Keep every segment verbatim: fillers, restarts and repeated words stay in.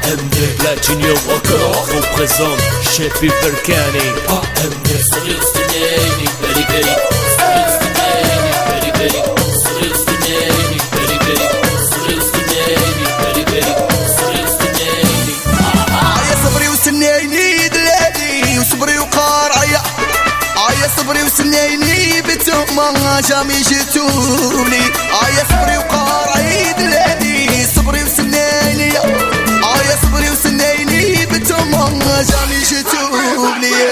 M D Platini Rocker représente Chef Berkani. M D صغير سنيني بري بري صغير سنيني بري بري صغير سنيني بري بري صغير سنيني بري بري صغير سنيني. يا صبري وسنيني دلالي وصبري وقارعيا يا صبري وسنيني بتوما جامي جيتولي يا صبري وقارعي دلالي صبري وسنيني يا صبري وسنيني بتوما جامي جيتولي.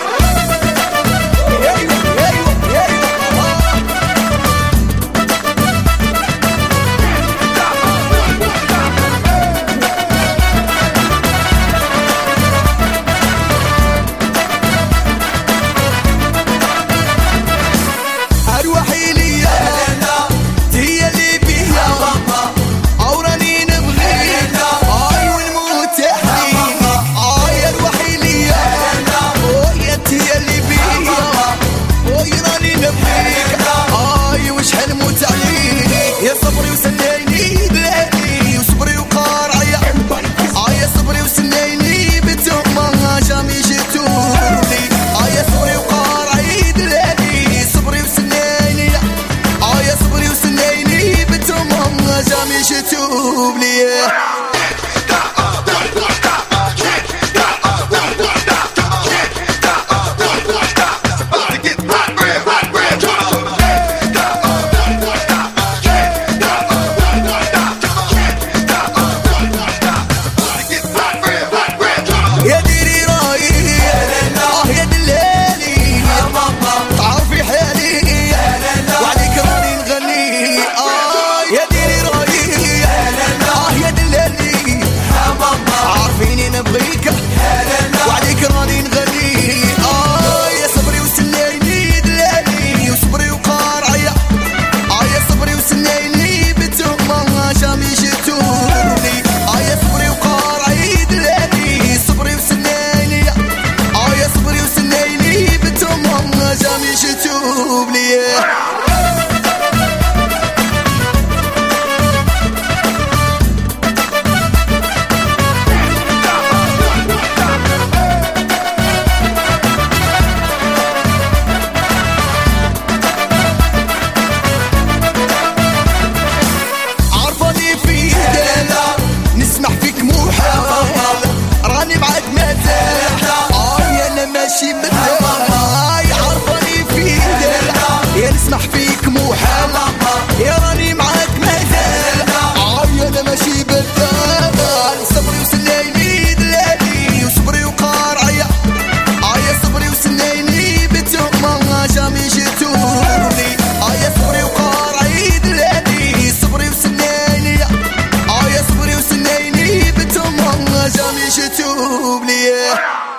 يا صبري وسنيني دلالي وصبري وقارعيا يا صبري وسنيني بتوما جامي جيتولي يا صبري وقارعي دلالي صبري وسنيني يا صبري وسنيني بتوما جامي جيتولي. نبغيك وعليك راني نغني يا صبري وسنيني دلالي وصبري وقارعيا يا صبري وسنيني بتوما جامي جيتولي يا صبري وقارعي دلالي صبري وسنيني يا صبري وسنيني بتوما جامي جيتولي. ماشي بالدار عرفاني في دار يا نسمح فيك مو حال يا راني معاك مازال يا انا ماشي بالدار. صبري وسنيني دلالي وصبري وقارعيا يا صبري وسنيني بتوما جامي جيتولي يا صبري وقارعي دلالي صبري وسنيني يا صبري وسنيني بتوما جامي جيتولي.